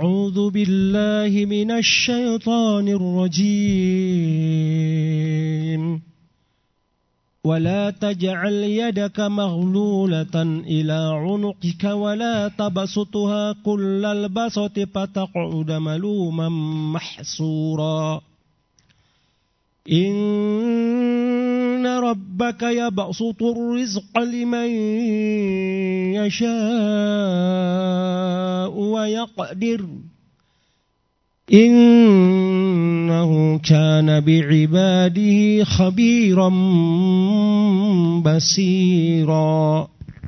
أعوذ بالله من الشيطان الرجيم ولا تجعل يدك مغلولة إلى عنقك ولا تبسطها كل البسط فتقعد ملوما محسورا إن ربك يبسط الرزق لمن يشاء ويقدر إنه كان بعباده خبيرا بصيرا.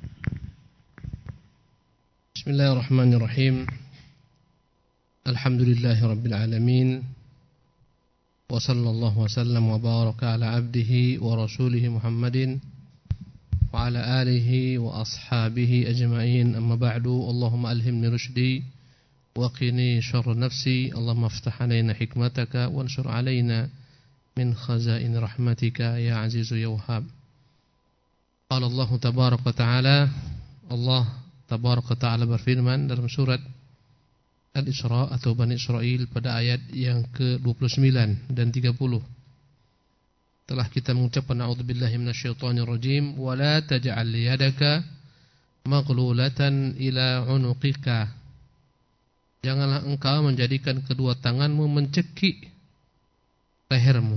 بسم الله الرحمن الرحيم. الحمد لله رب العالمين وصلى الله وسلم وبارك على عبده ورسوله محمد وعلى آله وأصحابه أجمعين. أما بعد، اللهم ألهمني رشدي وقني شر نفسي. اللهم افتح علينا حكمتك وانشر علينا من خزائن رحمتك يا عزيز يا وهاب. قال الله تبارك وتعالى. Allah tabaraka wa ta'ala berfirman dalam surat Al-Isra atau Bani Israel pada ayat yang ke-29 dan 30. Telah kita mengucapkan a'udzubillahi minasyaitonir rajim wa la taj'al yadaka maghlulatan ila 'unuqika. Janganlah engkau menjadikan kedua tanganmu mencekik lehermu.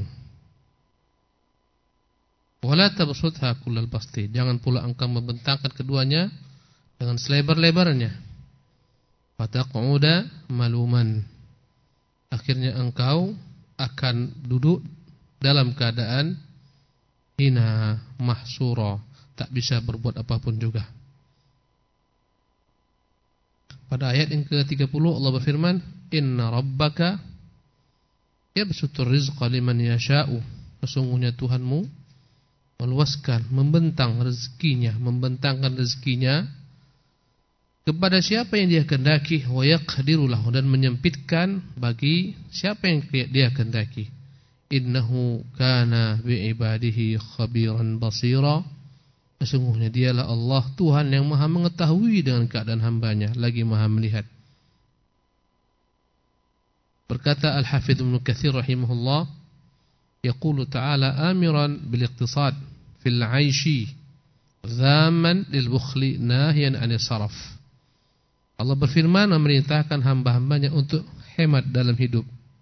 Wa la tabsutha kullal basti. Jangan pula engkau membentangkan keduanya dengan selebar-lebarnya. Fataq'uda maluman. Akhirnya engkau akan duduk dalam keadaan hina, mahsura, tak bisa berbuat apapun juga. Pada ayat yang ke-30 Allah berfirman, Inna rabbaka yabsutur rizqa liman yasha'u. Sesungguhnya Tuhanmu meluaskan, membentangkan rezekinya kepada siapa yang dia kehendaki, wa yaqdiru lahu, dan menyempitkan bagi siapa yang dia kehendaki. Innahu kana bi'ibadihi khabiran basira. Sesungguhnya dialah Allah Tuhan yang maha mengetahui dengan keadaan hambanya, lagi maha melihat. Berkata Al-Hafidh Ibnu Katsir rahimahullah, yaqulu ta'ala amiran bil iqtisad fil 'aishi dhamman lil bukhli nahiyan 'anil saraf. Allah berfirman memerintahkan hamba-hambanya untuk hemat dalam hidup.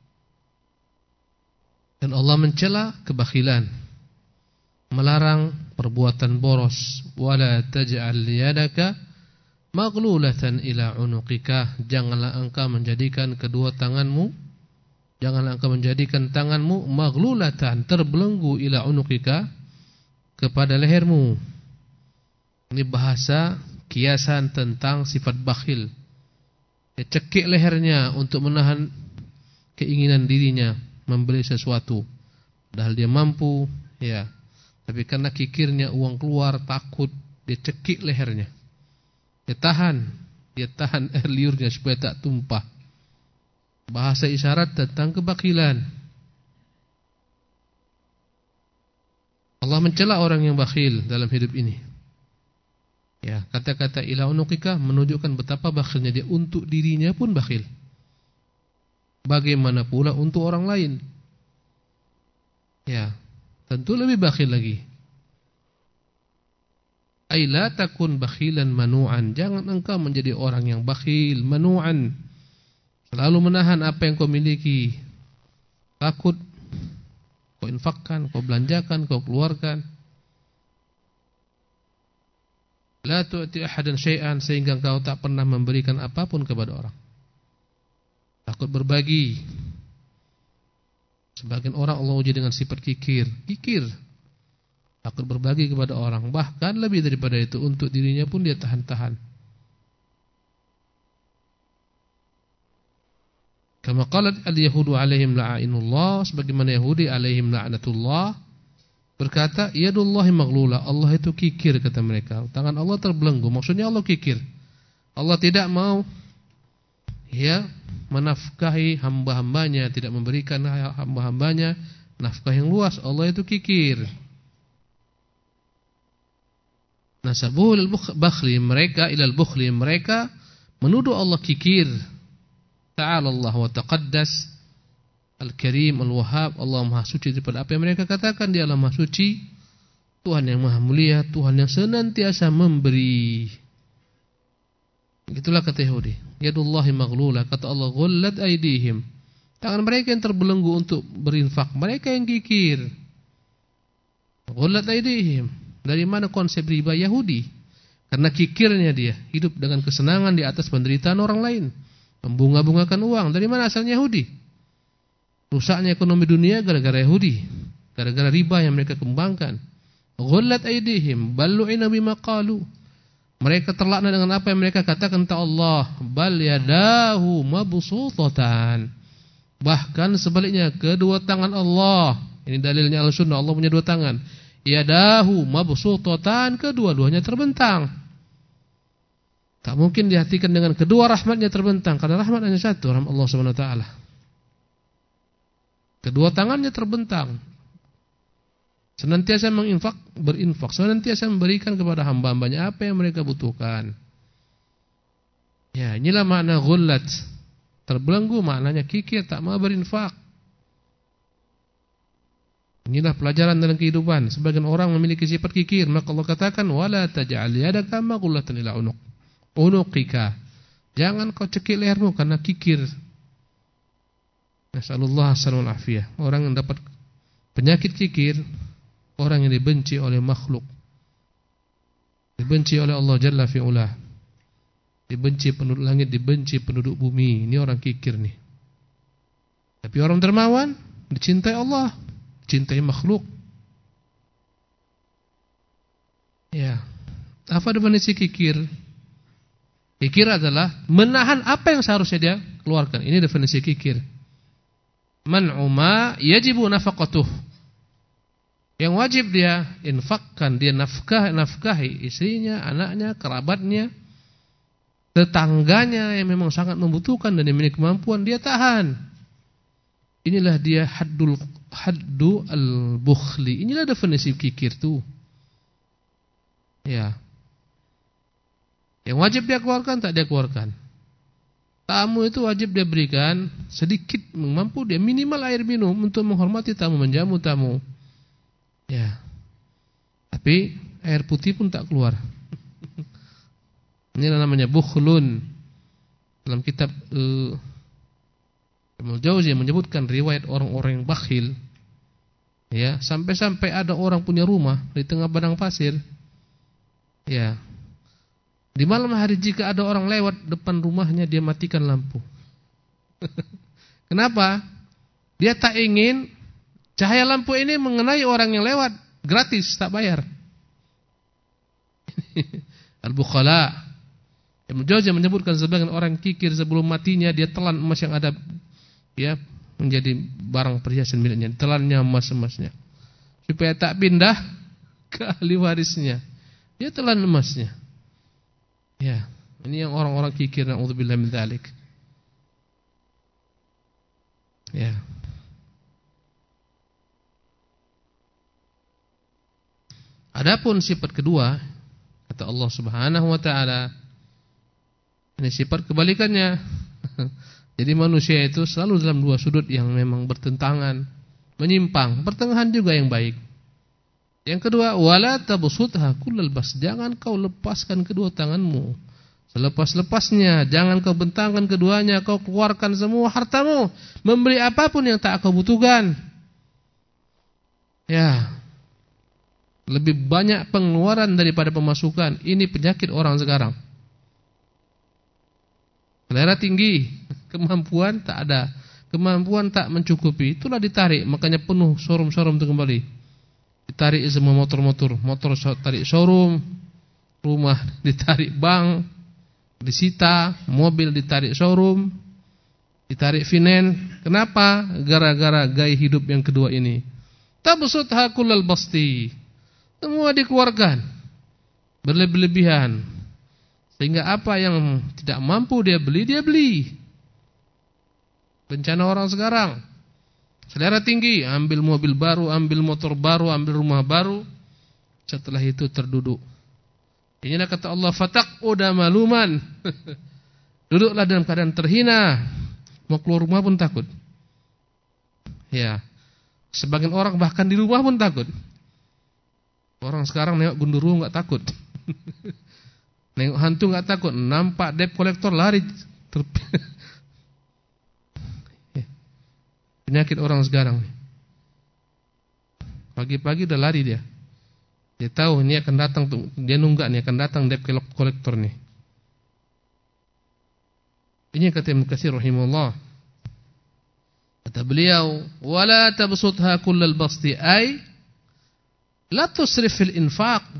Dan Allah mencela kebakhilan, melarang perbuatan boros. Wala taj'al yadaka maghlulatan ila 'unuqika. Janganlah engkau menjadikan kedua tanganmu, janganlah engkau menjadikan tanganmu maghlulatan, terbelenggu, ila 'unuqika, kepada lehermu. Ini bahasa kiasan tentang sifat bakhil. Dia cekik lehernya untuk menahan keinginan dirinya membeli sesuatu, padahal dia mampu, ya. Tapi karena kikirnya uang keluar, takut, dia cekik lehernya. Dia tahan air liurnya supaya tak tumpah. Bahasa isyarat tentang kebakhilan. Allah mencela orang yang bakhil dalam hidup ini. Ya, kata-kata ila unuqika menunjukkan betapa bakhilnya dia. Untuk dirinya pun bakhil, bagaimana pula untuk orang lain? Ya, tentu lebih bakhil lagi. Ay la takun bakhilan manu'an. Jangan engkau menjadi orang yang bakhil, manu'an, selalu menahan apa yang kau miliki. Takut kau infakkan, kau belanjakan, kau keluarkan. La tu'ti ahadan syai'an, sehingga engkau tak pernah memberikan apapun kepada orang. Takut berbagi. Sebagian orang Allah uji dengan sifat kikir. Takut berbagi kepada orang. Bahkan lebih daripada itu, untuk dirinya pun dia tahan-tahan. Kama qalat al-yahudu alaihim la'inullah, sebagaimana Yahudi alaihim la'natullah berkata, yadullahi maghlula, Allah itu kikir, kata mereka. Tangan Allah terbelenggu, maksudnya Allah kikir. Allah tidak mau menafkahi hamba-hambanya, tidak memberikan hamba-hambanya nafkah yang luas. Allah itu kikir. Nasabuhul bakhli, mereka ilal bukhli, mereka menuduh Allah kikir. Ta'ala Allah wa taqaddas, Al-Karim, Al-Wahhab, Allah Maha Suci daripada apa yang mereka katakan. Dia Allah Maha Suci, Tuhan yang Maha Mulia, Tuhan yang senantiasa memberi. Itulah kata Yahudi. Yadullahi maghlulah, kata Allah, ghullat aydihim. Tangan mereka yang terbelenggu untuk berinfak, mereka yang kikir. Ghullat aydihim. Dari mana konsep riba? Yahudi. Karena kikirnya dia hidup dengan kesenangan di atas penderitaan orang lain, membunga-bungakan uang. Dari mana asalnya Yahudi? Rusaknya ekonomi dunia gara-gara Yahudi, gara-gara riba yang mereka kembangkan. Ghullat aydihim ballu'ina bima qalu. Mereka terlaknat dengan apa yang mereka katakan tentang Allah. Bal yadahu mabsutatan. Bahkan sebaliknya, kedua tangan Allah. Ini dalilnya Al-Sunnah, Allah punya dua tangan. Yadahu mabsutatan, kedua-duanya terbentang. Tak mungkin dihatikan dengan kedua rahmatnya terbentang, karena rahmat hanya satu, rahmat Allah Subhanahu wa taala. Kedua tangannya terbentang. Senantiasa berinfak, senantiasa memberikan kepada hamba-hambanya apa yang mereka butuhkan. Ya, inilah makna ghullat. Terbelenggu maknanya kikir, tak mau berinfak. Inilah pelajaran dalam kehidupan. Sebagian orang memiliki sifat kikir, maka Allah katakan wala taj'al yadaka maghlulatan ila unuqika. Jangan kau cekik lehermu karena kikir. Nasallallahu alaihi afiyah. Orang yang dapat penyakit kikir, orang yang dibenci oleh makhluk, dibenci oleh Allah Jalla fi'ula, dibenci penduduk langit, dibenci penduduk bumi. Ini orang kikir nih. Tapi orang dermawan dicintai Allah, cintai makhluk. Ya. Apa definisi kikir? Kikir adalah menahan apa yang seharusnya dia keluarkan. Ini definisi kikir. Man'u ma yajibu nafaqatuh. Yang wajib dia infakkan, dia nafkahi istrinya, anaknya, kerabatnya, tetangganya yang memang sangat membutuhkan dan memiliki kemampuan, dia tahan. Inilah dia haddu al-bukhli. Inilah definisi kikir tuh. Ya. Yang wajib dia keluarkan, tak dia keluarkan. Tamu itu wajib dia berikan sedikit, mampu dia minimal air minum untuk menghormati tamu, menjamu tamu. Ya. Tapi air putih pun tak keluar. Ini namanya bukhlun. Dalam kitab Ibnu Jauzi menyebutkan riwayat orang-orang yang bakhil. Ya, sampai-sampai ada orang punya rumah di tengah padang pasir. Ya. Di malam hari jika ada orang lewat depan rumahnya, dia matikan lampu. Kenapa? Dia tak ingin cahaya lampu ini mengenai orang yang lewat, gratis, tak bayar. Al-Bukhala. Ibnu Jauzi menyebutkan sebagian orang kikir sebelum matinya dia telan emas yang ada, ya, menjadi barang perhiasan miliknya, telannya emas-emasnya supaya tak pindah ke ahli warisnya. Dia telan emasnya. Ya, ini yang orang-orang kikir, na'udzubillah min dzalik. Ya. Adapun sifat kedua, kata Allah Subhanahu wa taala, ini sifat kebalikannya. Jadi manusia itu selalu dalam dua sudut yang memang bertentangan, menyimpang, pertengahan juga yang baik. Yang kedua, wala tabsutha kullal bas, jangan kau lepaskan kedua tanganmu selepas-lepasnya, jangan kau bentangkan keduanya, kau keluarkan semua hartamu, memberi apapun yang tak kau butuhkan. Ya. Lebih banyak pengeluaran daripada pemasukan. Ini penyakit orang sekarang. Selera tinggi, kemampuan tak ada, kemampuan tak mencukupi, itulah ditarik, makanya penuh showroom-showroom itu kembali. Ditarik semua motor tarik showroom, rumah ditarik bank, disita, mobil ditarik showroom, ditarik finance. Kenapa? Gara-gara gaya hidup yang kedua ini. Tabsutha kullal basti. Semua dikeluarkan berlebihan. Sehingga apa yang tidak mampu dia beli. Bencana orang sekarang. Selera tinggi, ambil mobil baru, ambil motor baru, ambil rumah baru. Setelah itu terduduk. Inilah kata Allah, fataq uda maluman. Duduklah dalam keadaan terhina. Mau keluar rumah pun takut. Ya. Sebagian orang bahkan di rumah pun takut. Orang sekarang nengok gundurwo enggak takut. Nengok hantu enggak takut, nampak debt collector lari. Penyakit orang sekarang. Pagi-pagi udah lari dia. Dia tahu ini akan datang tuh, dia nunggak nih akan datang debt collector nih. Ini kata Ibnu Katsir rahimahullah. Kata beliau, "Wala tabsutha kullal basti ay la tusrif fil infaq."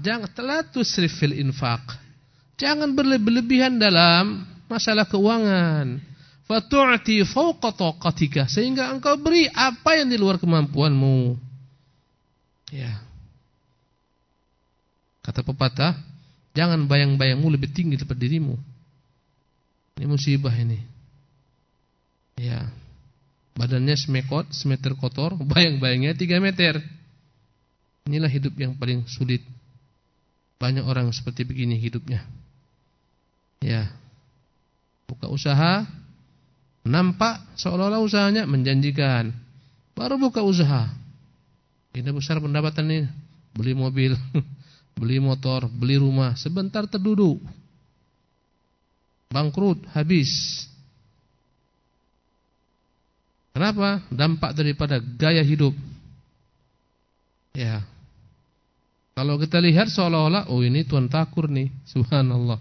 Jangan berlebihan dalam masalah keuangan. Fatu'ti fawqa taqatika, sehingga engkau beri apa yang di luar kemampuanmu. Ya. Kata pepatah, jangan bayang-bayangmu lebih tinggi daripada dirimu. Ini musibah ini. Ya. Badannya semeter kotor, bayang-bayangnya 3 meter. Inilah hidup yang paling sulit. Banyak orang seperti begini hidupnya. Ya. Buka usaha, nampak seolah-olah usahanya menjanjikan. Baru buka usaha, ini besar pendapatan nih. Beli mobil, beli motor, beli rumah, sebentar terduduk. Bangkrut, habis. Kenapa? Dampak daripada gaya hidup. Ya. Kalau kita lihat seolah-olah, oh ini tuan takur nih, subhanallah.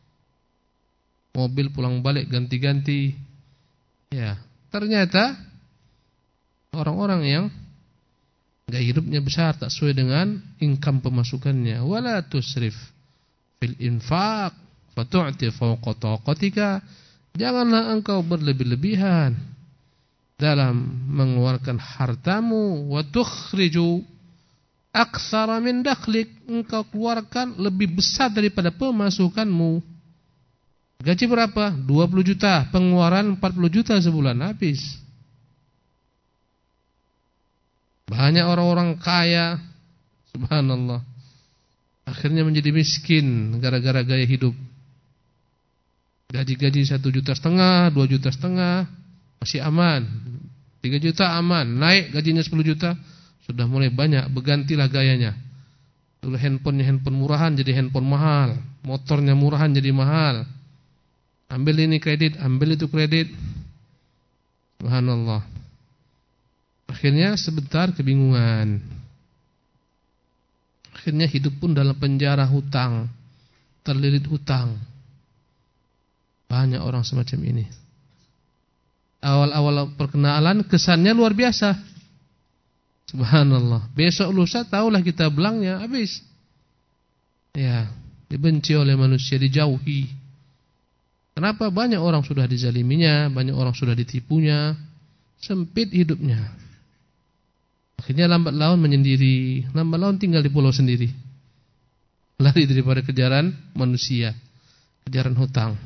Mobil pulang balik ganti-ganti. Ya, ternyata orang-orang yang gaya hidupnya besar tak sesuai dengan income pemasukannya. Wala tusrif fil infaq fatu'ti fawqa taqatika. Janganlah engkau berlebih-lebihan dalam mengeluarkan hartamu. Wa tukhriju aktsara min dakhlik. Engkau keluarkan lebih besar daripada pemasukanmu. Gaji berapa? 20 juta, pengeluaran 40 juta sebulan, habis. Banyak orang-orang kaya, subhanallah, akhirnya menjadi miskin gara-gara gaya hidup. Gaji-gaji 1,5 juta, 2,5 juta masih aman. 3 juta aman, naik gajinya 10 juta, sudah mulai banyak, bergantilah gayanya. Dulu handphonenya handphone murahan jadi handphone mahal, motornya murahan jadi mahal. Ambil ini kredit, ambil itu kredit. Subhanallah. Akhirnya sebentar kebingungan. Akhirnya hidup pun dalam penjara hutang, terlilit hutang. Banyak orang semacam ini. Awal-awal perkenalan kesannya luar biasa. Subhanallah. Besok lusa tahulah kita belangnya, habis. Ya, dibenci oleh manusia, dijauhi. Kenapa? Banyak orang sudah dizaliminya, banyak orang sudah ditipunya, sempit hidupnya. Akhirnya lambat laun menyendiri, lambat laun tinggal di pulau sendiri. Lari daripada kejaran manusia, kejaran hutang.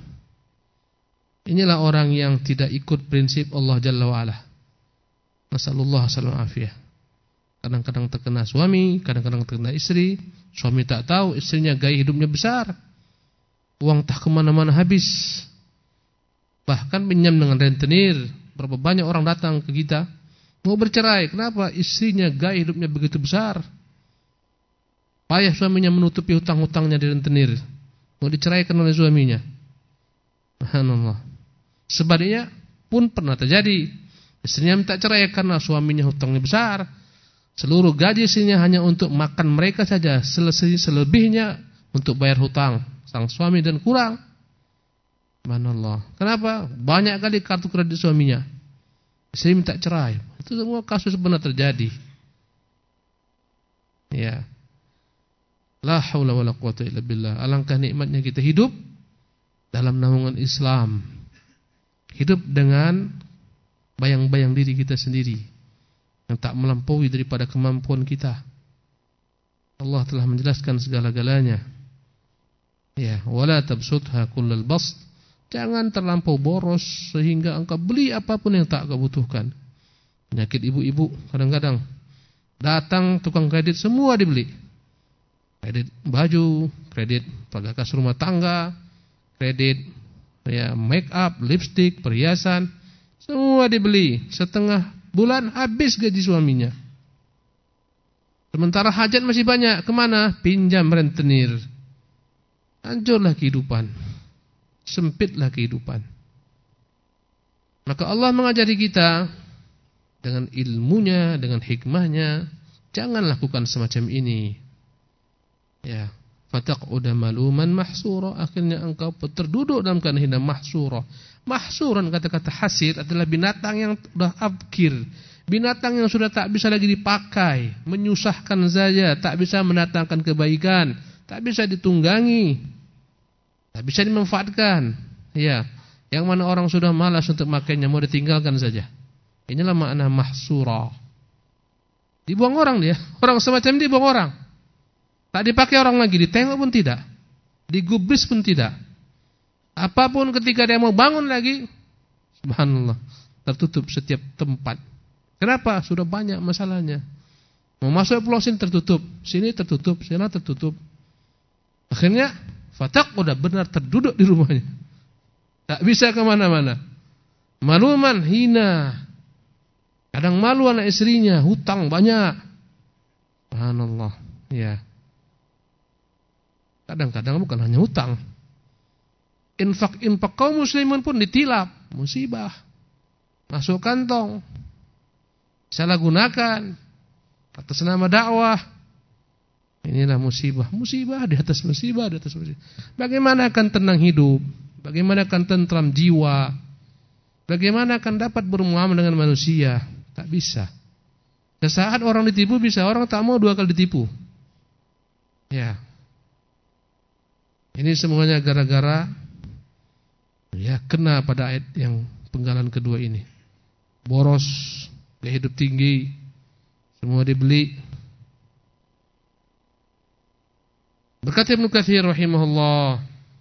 Inilah orang yang tidak ikut prinsip Allah Jalla wa'ala. Nasallallahu alaihi wasallam. Kadang-kadang terkena suami, kadang-kadang terkena istri. Suami tak tahu, istrinya gaya hidupnya besar. Uang tak kemana-mana habis. Bahkan pinjam dengan rentenir. Berapa banyak orang datang ke kita mau bercerai. Kenapa? Istrinya gaya hidupnya begitu besar. Payah suaminya menutupi hutang-hutangnya di rentenir. Mau diceraikan oleh suaminya. Subhanallah. Sebaliknya pun pernah terjadi. Istrinya minta cerai karena suaminya hutangnya besar. Seluruh gaji istrinya hanya untuk makan mereka saja. Selebihnya untuk bayar hutang sang suami dan kurang. Subhanallah. Kenapa? Banyak kali kartu kredit suaminya. Istri minta cerai. Itu semua kasus benar terjadi. Ya. La haula wala quwata illa billah. Alangkah nikmatnya kita hidup dalam naungan Islam. Hidup dengan bayang-bayang diri kita sendiri yang tak melampaui daripada kemampuan kita. Allah telah menjelaskan segala-galanya. Ya, wala tabsutha kullal bast. Jangan terlampau boros sehingga engkau beli apapun yang tak kau butuhkan. Penyakit ibu-ibu kadang-kadang datang tukang kredit semua dibeli. Kredit baju, kredit perkakas rumah tangga, kredit ya make up, lipstick, perhiasan, Semua dibeli. Setengah bulan habis gaji suaminya. Sementara hajat masih banyak. Kemana? Pinjam rentenir. Hancurlah kehidupan. Sempitlah kehidupan. Maka Allah mengajari kita dengan ilmunya, dengan hikmahnya, jangan lakukan semacam ini. Ya, fataq'uda maluman mahsura, akhirnya engkau terduduk dalam keadaan hina mahsura. Mahsuran, kata-kata hasir adalah binatang yang sudah abkir, binatang yang sudah tak bisa lagi dipakai, menyusahkan saja, tak bisa mendatangkan kebaikan, tak bisa ditunggangi, tak bisa dimanfaatkan. Ya, yang mana orang sudah malas untuk makainya, mau ditinggalkan saja. Inilah makna mahsura. Dibuang orang dia. Orang semacam ini dibuang orang. Tak dipakai orang lagi, ditengok pun tidak, digubris pun tidak. Apapun ketika dia mau bangun lagi, subhanallah, tertutup setiap tempat. Kenapa? Sudah banyak masalahnya. Mau masuk pulau sini tertutup, sini tertutup, sana tertutup. Akhirnya fatak udah benar terduduk di rumahnya. Tak bisa kemana-mana. Maluman, hina. Kadang malu anak istrinya, hutang banyak. Subhanallah. Ya. Kadang-kadang bukan hanya hutang. Infak kaum muslimin pun ditilap, musibah. Masuk kantong. Salah gunakan atas nama dakwah. Inilah musibah, musibah di atas musibah di atas musibah. Bagaimana akan tenang hidup? Bagaimana akan tentram jiwa? Bagaimana akan dapat bermuamalah dengan manusia? Tak bisa. Sesaat orang ditipu bisa, orang tak mau dua kali ditipu. Ya. Ini semuanya gara-gara ya kena pada ayat yang penggalan kedua ini. Boros, gaya hidup tinggi, semua dibeli. Berkata Ibnu Katsir rahimahullah,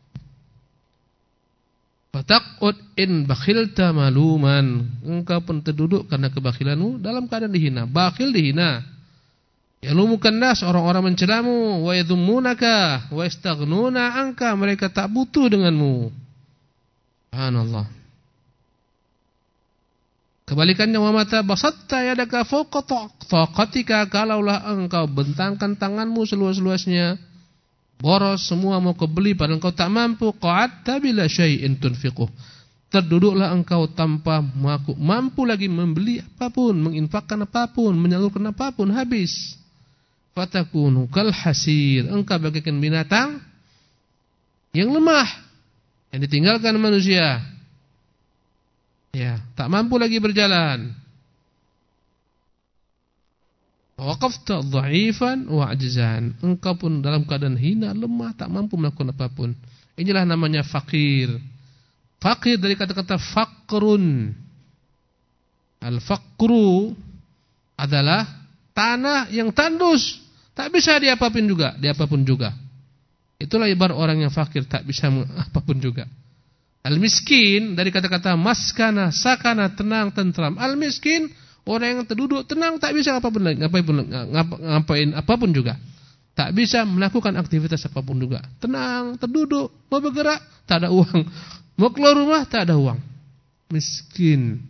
fataqud in bakhilta maluman, engkau pun terduduk karena kebakhilanmu dalam keadaan dihina. Bakhil dihina. Yalumukan nas, orang-orang mencelamu, wa yadhummunaka wa yastaghnuna anka, mereka tak butuh denganmu. Subhanallah. Kebalikannya, wa mata basatta yadaka fawqa taqatika, kalaulah engkau bentangkan tanganmu seluas-luasnya, boros semua mau kau beli padahal engkau tak mampu, qa'adta bila syai'in tunfiquh, terduduklah engkau tanpa mampu lagi membeli apapun, menginfakkan apapun, menyalurkan apapun, habis. Fatakunu kal hasir, engkau bagaikan binatang yang lemah, yang ditinggalkan manusia. Ya, tak mampu lagi berjalan. Waqafta dha'ifan wa ajzan, engkau pun dalam keadaan hina, lemah, tak mampu melakukan apapun. Inilah namanya fakir. Fakir dari kata-kata fakrun. Al-fakru adalah tanah yang tandus, tak bisa diapapun juga. Itulah ibarat orang yang fakir, tak bisa apapun juga. Al-miskin dari kata-kata maskana, sakana, tenang, tentram. Al-miskin orang yang terduduk tenang, tak bisa ngapain apapun juga. Tak bisa melakukan aktivitas apapun juga. Tenang, terduduk, mau bergerak, tak ada uang. Mau keluar rumah, tak ada uang. Miskin.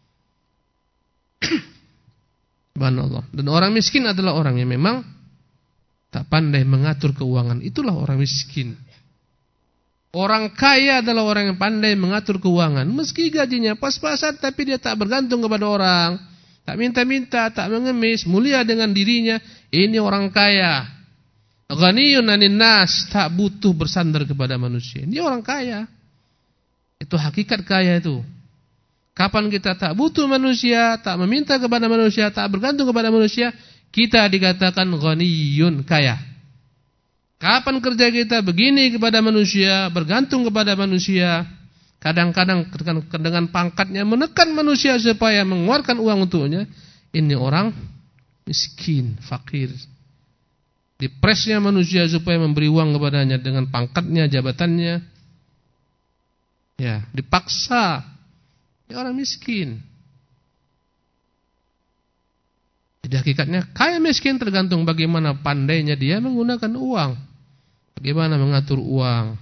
Subhanallah. Dan orang miskin adalah orang yang memang tak pandai mengatur keuangan. Itulah orang miskin. Orang kaya adalah orang yang pandai mengatur keuangan. Meski gajinya pas-pasan, tapi dia tak bergantung kepada orang, tak minta-minta, tak mengemis, mulia dengan dirinya. Ini orang kaya. Ghaniyun 'anil nas, tak butuh bersandar kepada manusia. Ini orang kaya. Itu hakikat kaya itu. Kapan kita tak butuh manusia, tak meminta kepada manusia, tak bergantung kepada manusia, kita dikatakan ghaniyun, kaya. Kapan kerja kita begini kepada manusia, bergantung kepada manusia, kadang-kadang dengan pangkatnya menekan manusia supaya mengeluarkan uang untuknya, ini orang miskin, fakir. Dipresnya manusia supaya memberi uang kepadanya dengan pangkatnya, jabatannya. Ya, dipaksa. Ini orang miskin. Jadi hakikatnya kaya miskin tergantung bagaimana pandainya dia menggunakan uang, bagaimana mengatur uang.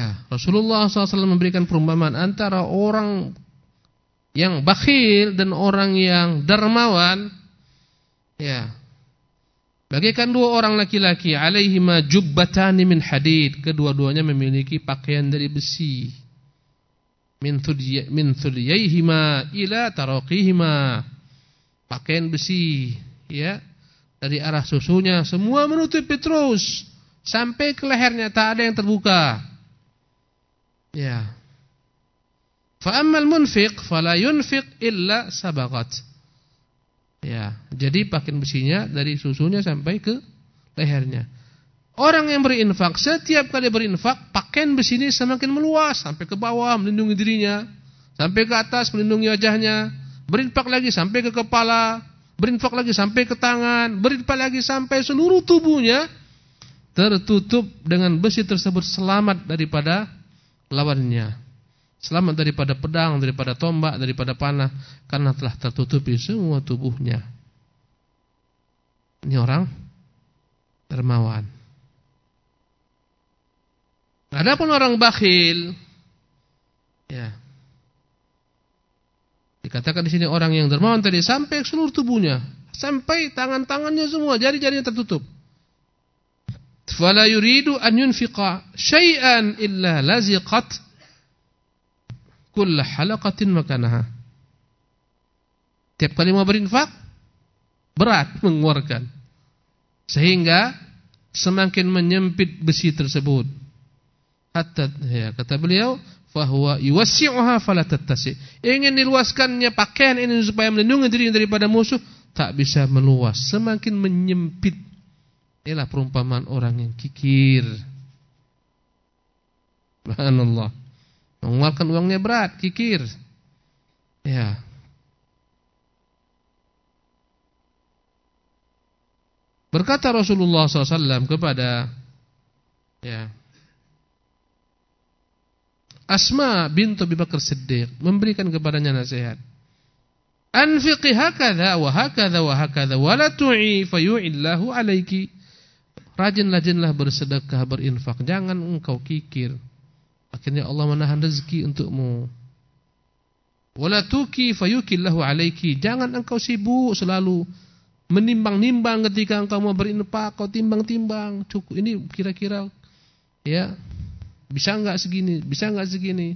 Ya, Rasulullah SAW memberikan perumpamaan antara orang yang bakhil dan orang yang dermawan. Ya, bagaikan dua orang laki-laki, alaihima jubbatani min hadid, kedua-duanya memiliki pakaian dari besi. Min thudyaihima ila taraqihima, pakaian besi, ya, dari arah susunya semua menutupi terus sampai ke lehernya, tak ada yang terbuka. Ya. Fa ammal munfiq fala yunfiq illa sabaqat. Ya, jadi pakaian besinya dari susunya sampai ke lehernya. Orang yang berinfak, setiap kali berinfak, pakaian besi ini semakin meluas sampai ke bawah melindungi dirinya, sampai ke atas melindungi wajahnya, berinfak lagi sampai ke kepala, berinfak lagi sampai ke tangan, berinfak lagi sampai seluruh tubuhnya tertutup dengan besi tersebut, selamat daripada lawannya, selamat daripada pedang, daripada tombak, daripada panah, karena telah tertutupi semua tubuhnya. Ini orang dermawan. Adapun orang bakhil, ya, dikatakan di sini orang yang dermawan tadi sampai seluruh tubuhnya, sampai tangan-tangannya semua, jari-jarinya tertutup. Fala yuridu an yunfiqa syai'an illa laziqat kull halaqatin makanaha. Tiap kali mau berinfak berat mengeluarkan, sehingga semakin menyempit besi tersebut. Hatta, ya, kata beliau, fahuwa yuwassi'uha fala tattasi. Ingin diluaskannya pakaian ini supaya melindungi diri daripada musuh, tak bisa meluas, semakin menyempit. Inilah perumpamaan orang yang kikir. Subhanallah. Mengeluarkan uangnya berat, kikir. Ya. Berkata Rasulullah SAW kepada, ya, Asma bintu Abi Bakar Siddiq, memberikan kepadanya nasihat. Anfiqi hakadha wa hakadha wa hakadha wa la tu'i fayu'illahu alaiki. Rajin-rajinlah bersedekah, berinfak, jangan engkau kikir, akhirnya Allah menahan rezeki untukmu. Wala tuki fayukillahu alaiki, jangan engkau sibuk selalu menimbang-nimbang ketika engkau mau berinfak, kau timbang-timbang, cukup ini kira-kira, ya, bisa enggak segini, bisa enggak segini.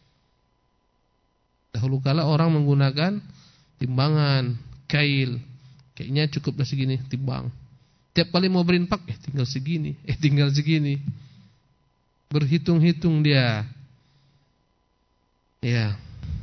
Dahulu kala orang menggunakan timbangan, kail, kayaknya cukuplah segini, timbang. Tiap kali mau berinfak, tinggal segini, tinggal segini. Berhitung-hitung dia. Ya.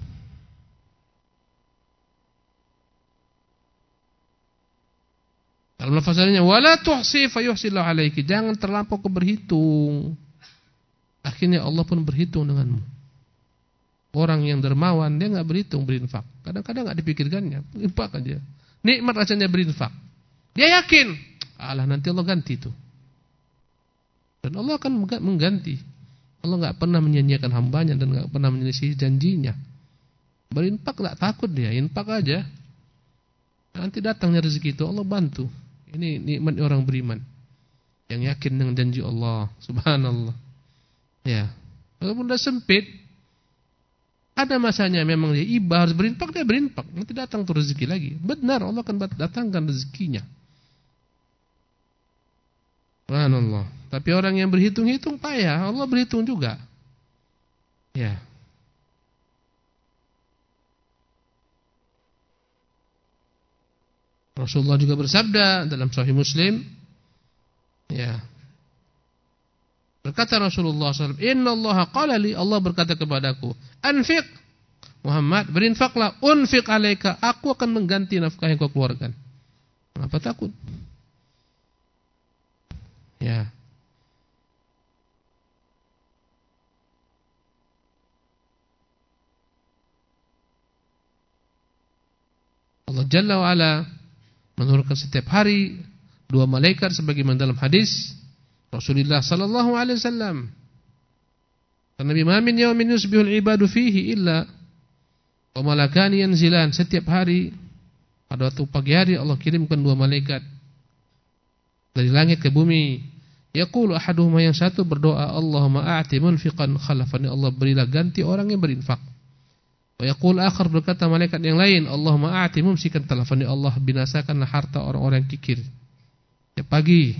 Dalam lafazannya, wala tuhsi fayuhsillahu alaiki, jangan terlampau ke berhitung. Akhirnya Allah pun berhitung denganmu. Orang yang dermawan, dia enggak berhitung berinfak. Kadang-kadang enggak dipikirkannya, infak aja. Nikmat rasanya berinfak. Dia yakin, Allah nanti Allah ganti itu. Dan Allah akan mengganti. Allah enggak pernah menyia-nyiakan hambanya dan enggak pernah menyelisih janjinya. Berinfak enggak takut dia, infak aja. Nanti datangnya rezeki itu Allah bantu. Ini nikmat orang beriman yang yakin dengan janji Allah. Subhanallah. Ya. Walaupun sudah sempit, ada masanya memang dia iba harus berinfak, dia berinfak. Nanti datang tuh rezeki lagi. Benar, Allah akan datangkan rezekinya. Subhanallah. Tapi orang yang berhitung-hitung payah, Allah berhitung juga. Ya. Rasulullah juga bersabda dalam Sahih Muslim, ya. Berkata Rasulullah SAW, Inna Allah qala li, Allah berkata kepadaku, Anfiq Muhammad, berinfaklah, unfiq alaika, aku akan mengganti nafkah yang kau keluarkan. Kenapa takut? Ya. Allah Jalla wa'ala menurunkan setiap hari 2 malaikat sebagaimana dalam hadis Rasulullah sallallahu alaihi wasallam. Karena ma min yaumin yusbihul ibadu fihi illa wa malakani yanzilan, setiap hari pada waktu pagi hari Allah kirimkan 2 malaikat dari langit ke bumi Yaqulu ahaduhuma, yang satu berdoa, Allahumma a'ti munfiqan khalafan, ya Allah berilah ganti orang yang berinfak. Wa yaqul akhar, berkata malaikat yang lain, Allahumma a'ti mumsikan talafan, ya Allah binasakanlah harta orang-orang yang kikir. Ya pagi.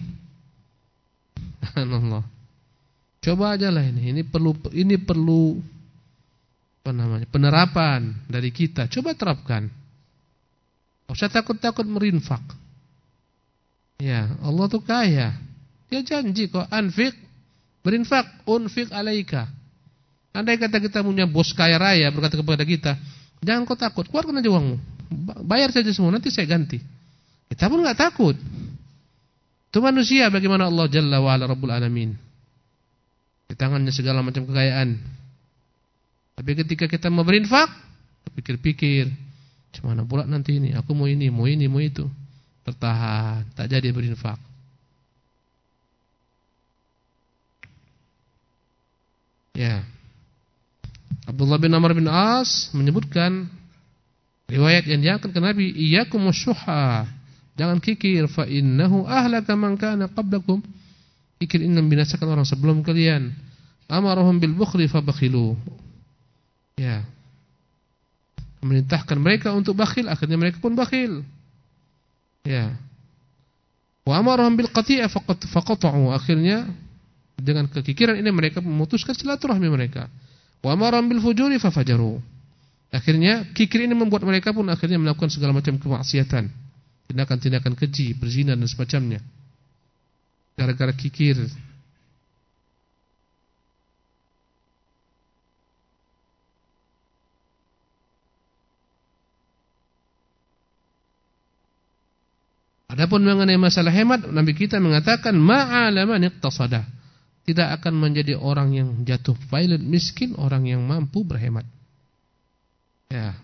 Allah. Coba aja lah ini perlu apa namanya? Penerapan dari kita. Coba terapkan. Enggak usah takut-takut berinfak. Ya, Allah tuh kaya. Dia janji kok, anfiq, berinfak, unfiq alaika. Andai kata kita punya bos kaya raya berkata kepada kita, jangan kau takut, keluarkan aja uangmu, bayar saja semua, nanti saya ganti. Kita pun enggak takut. Itu manusia bagaimana Allah Jalla wa Ala Rabbul Alamin. Di tangannya segala macam kekayaan. Tapi ketika kita mau berinfak, pikir-pikir, gimana pula nanti ini, aku mau ini, mau itu. Tertahan, tak jadi berinfak. Ya. Abdullah bin Amr bin As menyebutkan riwayat yang diangkat ke Nabi, iyyakum wasyuha, jangan kikir, fa innahu ahlaka man kana qablakum, kikir ini membinasakan orang sebelum kalian. Amarahum bil bukhli fabakhilu, ya, memerintahkan mereka untuk bakhil, akhirnya mereka pun bakhil. Ya. Wa amarahum bil qati'ah faqata'u, akhirnya dengan kekikiran ini mereka memutuskan silaturahmi mereka. Wa amaram bil fujuri fafajaru. Akhirnya kikir ini membuat mereka pun akhirnya melakukan segala macam kemaksiatan, tindakan-tindakan keji, berzina dan semacamnya. Gara-gara kikir. Adapun mengenai masalah hemat, Nabi kita mengatakan ma'alaman iqtasada, tidak akan menjadi orang yang jatuh pailat miskin, orang yang mampu berhemat. Ya.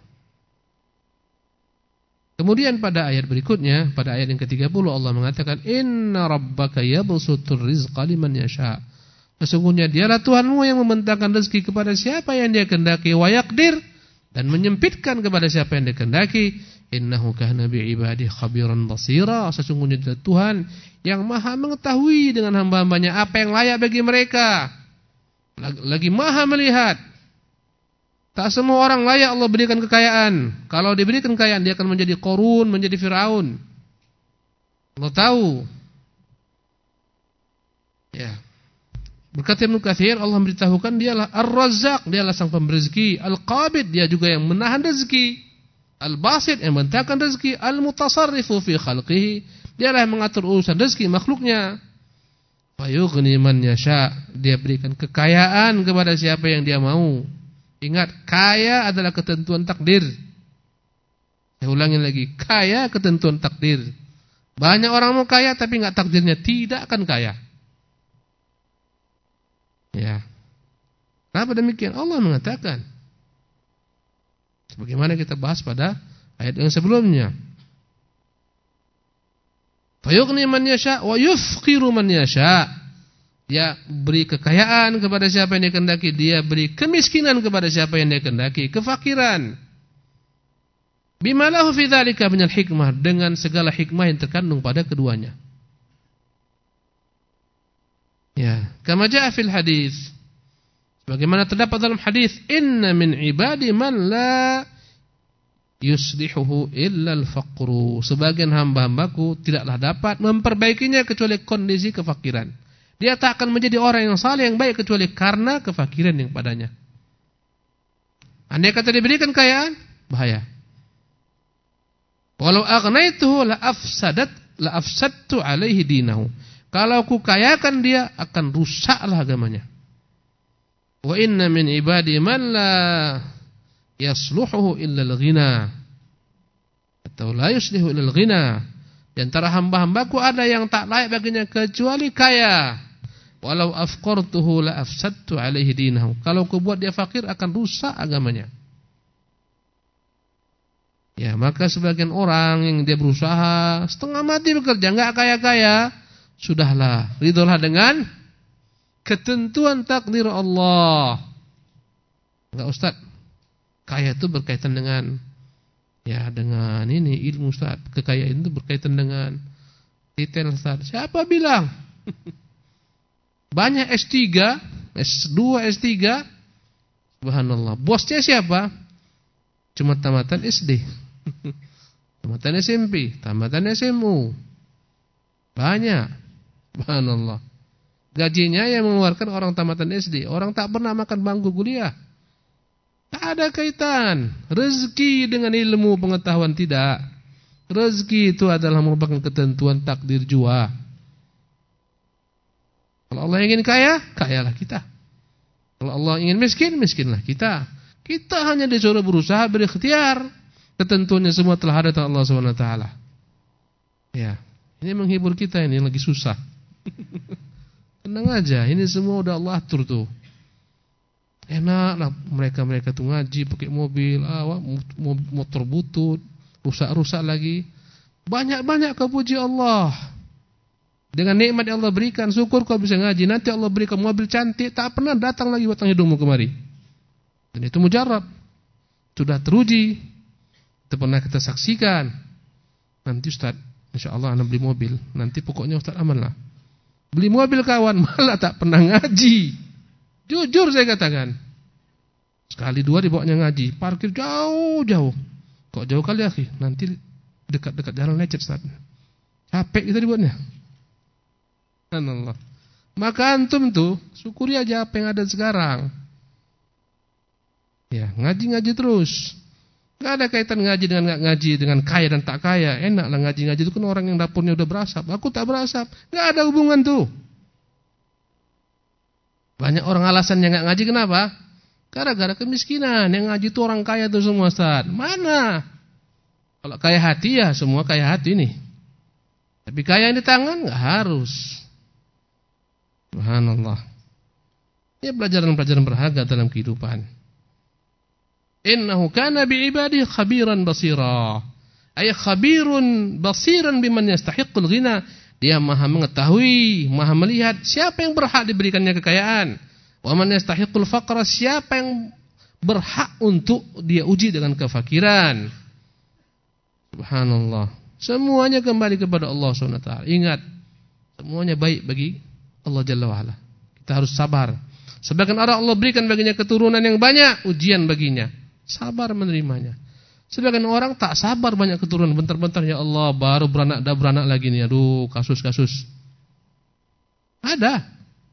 Kemudian pada ayat berikutnya, pada ayat yang ke-30 Allah mengatakan, Inna rabbaka yabsutur rizqa liman yasha. Sesungguhnya dialah Tuhanmu yang membentangkan rezeki kepada siapa yang Dia kehendaki, wa yaqdir, dan menyempitkan kepada siapa yang Dia kehendaki. Innahu kana bi'ibadihi khabiran basira. Sesungguhnya dia Tuhan yang maha mengetahui dengan hamba-hambanya apa yang layak bagi mereka, lagi maha melihat. Tak semua orang layak Allah berikan kekayaan. Kalau diberikan kekayaan, dia akan menjadi Qarun, menjadi Firaun. Allah tahu. Ya. Berkata Ibnu Katsir, Allah memberitahukan dialah Ar-Razzaq, dialah sang pemberi rezeki, Al-Qabid, dia juga yang menahan rezeki, Al-Basit, yang membentangkan rezeki, Al-Mutasarrifu fi khalqihi, dialah yang mengatur urusan rezeki makhluknya. Fayughni man yasha, dia berikan kekayaan kepada siapa yang dia mau. Ingat, kaya adalah ketentuan takdir. Saya ulangi lagi, kaya ketentuan takdir. Banyak orang mau kaya tapi enggak, takdirnya tidak akan kaya. Ya. Kenapa demikian? Allah mengatakan, sebagaimana kita bahas pada ayat yang sebelumnya. Fayughni man yasha wa yufqiru man yasha. Dia beri kekayaan kepada siapa yang dia kehendaki, dia beri kemiskinan kepada siapa yang dia kehendaki, kefakiran. Bimalahu fi dzalika minal hikmah, dengan segala hikmah yang terkandung pada keduanya. Ya, kama jaa fil hadis, bagaimana terdapat dalam hadis, inna min ibadi man la yuslihuhu illa al-faqru. Sebagian hamba-hambaku tidaklah dapat memperbaikinya kecuali kondisi kefakiran. Dia tak akan menjadi orang yang saleh yang baik kecuali karena kefakiran yang padanya. Andai kata diberikan kekayaan, bahaya. Walau agnaituhu la afsadtu alaihi dinahu. Kalau ku kayakan dia, akan rusaklah agamanya. Wa inna min ibadi man la yasluhuhu illa al-ghina, atau la yuslihu illa al-ghina. Di antara hamba-hambaku ada yang tak layak baginya kecuali kaya. Walau afqartuhu la afsadtu alaihi dinahu. Kalau ku buat dia fakir, akan rusak agamanya. Ya, maka sebagian orang yang dia berusaha setengah mati bekerja, enggak kaya-kaya, sudahlah, ridholah dengan ketentuan takdir Allah. Enggak, Ustaz, kaya itu berkaitan dengan, ya, dengan ini ilmu, Ustaz. Kekayaan itu berkaitan dengan detail, Ustaz. Siapa bilang? Banyak S3, S2, S3. Subhanallah. Bosnya siapa? Cuma tamatan SD. Tamatan SMP, tamatan SMU. Banyak. Subhanallah. Gajinya yang mengeluarkan orang tamatan SD. Orang tak pernah makan bangku kuliah. Tak ada kaitan rezeki dengan ilmu pengetahuan, tidak. Rezeki itu adalah merupakan ketentuan takdir jua. Kalau Allah ingin kaya, kayalah kita. Kalau Allah ingin miskin, miskinlah kita. Kita hanya disuruh berusaha, berikhtiar. Ketentuannya semua telah ada dari Allah SWT. Ya, ini menghibur kita ini lagi susah. Tenang aja, ini semua udah Allah atur tuh. Enak lah mereka tuh ngaji pakai mobil, motor butut, rusak-rusak lagi. Banyak-banyak kau puji Allah. Dengan nikmat yang Allah berikan, syukur kau bisa ngaji. Nanti Allah berikan mobil cantik, tak pernah datang lagi batang hidungmu kemari. Dan itu mujarab, sudah teruji. Itu pernah kita saksikan. Nanti Ustaz, insyaallah anak beli mobil. Nanti pokoknya Ustaz aman lah. Beli mobil kawan, malah tak pernah ngaji. Jujur saya katakan. Sekali dua dibawanya ngaji, parkir jauh-jauh. Kok jauh kali akhi? Nanti dekat-dekat jalan lecet Ustaz. Capek kita dibuatnya. Allah. Maka antum tuh syukuri aja apa yang ada sekarang. Ya, ngaji-ngaji terus. Enggak ada kaitan ngaji dengan enggak ngaji, dengan kaya dan tak kaya. Enaklah ngaji-ngaji itu kan orang yang dapurnya udah berasap. Aku tak berasap. Enggak ada hubungan tuh. Banyak orang alasannya enggak ngaji kenapa? Gara-gara kemiskinan. Yang ngaji itu orang kaya tuh semua, Ustaz. Mana? Kalau kaya hati ya semua kaya hati nih. Tapi kaya di tangan enggak harus. Subhanallah. Ini pelajaran-pelajaran berharga dalam kehidupan. Innahu kana bi'ibadihi khabiran basira. Ay khabirun basiran biman yastahiqqul ghina. Dia maha mengetahui, maha melihat siapa yang berhak diberikannya kekayaan. Wa man yastahiqqul faqra, siapa yang berhak untuk dia uji dengan kefakiran. Subhanallah. Semuanya kembali kepada Allah SWT. Ingat, semuanya baik bagi Allah Jalla wa'ala. Kita harus sabar. Sebagian orang Allah berikan baginya keturunan yang banyak, ujian baginya. Sabar menerimanya. Sebagian orang tak sabar banyak keturunan. Bentar-bentar ya Allah baru beranak lagi nih. Aduh, kasus-kasus. Ada.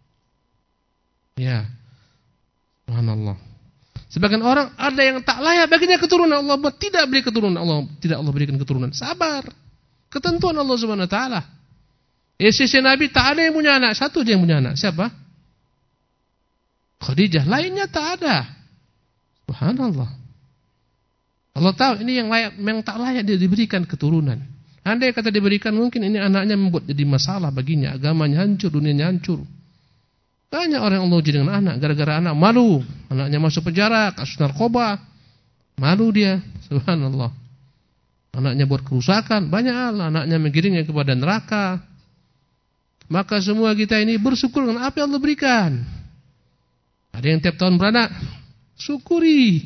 Ya. Subhanallah. Sebagian orang ada yang tak layak baginya keturunan. Allah tidak beri keturunan. Allah berikan keturunan. Sabar. Ketentuan Allah Subhanahu wa taala. Sisi Nabi tak ada yang punya anak, satu aja yang punya anak. Siapa? Khadijah. Lainnya tak ada. Subhanallah. Allah tahu ini yang tak layak dia diberikan keturunan. Andai kata diberikan, mungkin ini anaknya membuat jadi masalah baginya, agamanya hancur, dunianya hancur. Banyak orang yang Allah uji dengan anak, gara-gara anak malu, anaknya masuk penjara, kasus narkoba, malu dia. Subhanallah. Anaknya buat kerusakan, banyak anaknya menggiringnya kepada neraka. Maka semua kita ini bersyukur dengan apa yang Allah berikan. Ada yang tiap tahun beranak, syukuri.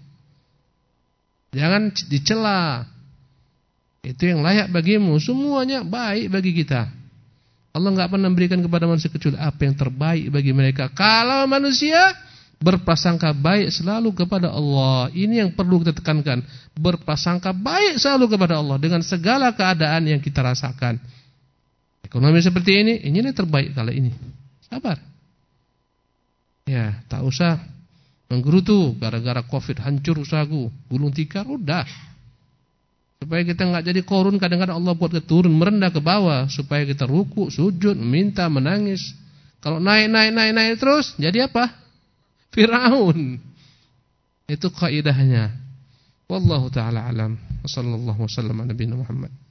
Jangan dicela. Itu yang layak bagimu. Semuanya baik bagi kita. Allah enggak pernah memberikan kepada manusia kecuali apa yang terbaik bagi mereka. Kalau manusia berprasangka baik selalu kepada Allah. Ini yang perlu kita tekankan. Berprasangka baik selalu kepada Allah dengan segala keadaan yang kita rasakan. Ekonomi seperti ini terbaik kali ini. Sabar. Ya, tak usah menggerutu gara-gara Covid hancur usahaku, gulung tikar, udah. Supaya kita enggak jadi korun, kadang-kadang Allah buat kita turun merendah ke bawah supaya kita ruku, sujud, meminta, menangis. Kalau naik terus jadi apa? Firaun. Itu kaidahnya. Wallahu taala alam. Wassallallahu wasallam ala nabiyina Muhammad.